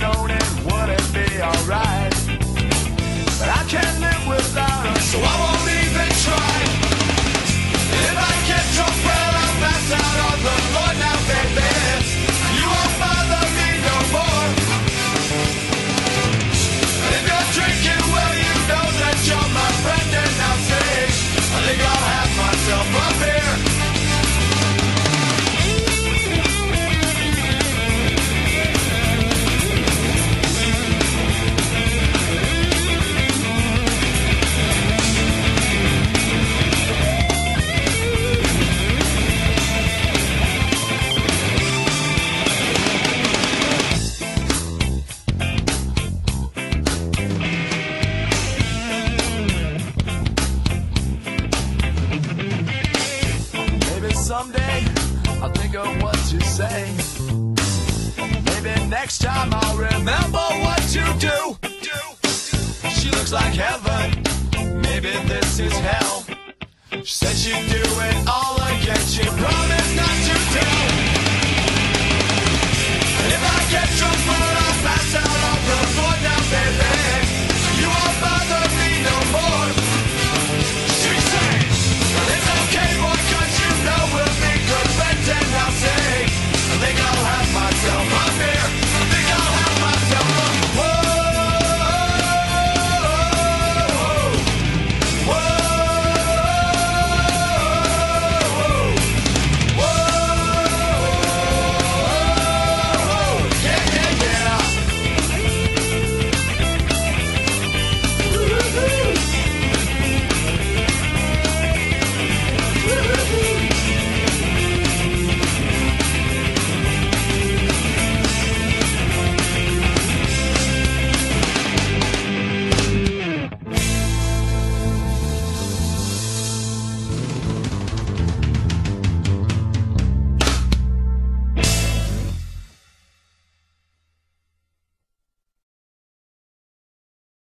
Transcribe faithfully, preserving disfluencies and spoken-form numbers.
known it wouldn't be alright. But I can't live without her, so I won't even try. If I get drunk, well, I'll pass out on the floor now, baby. You won't bother me no more. And if you're drinking, well, you know that you're my friend, and I'll say, I think I'll have myself a beer. Someday I'll think of what to say. Maybe next time I'll remember what to do. She looks like heaven, maybe this is hell. She said she'd do it all again, she promised not to tell. If I get drunk,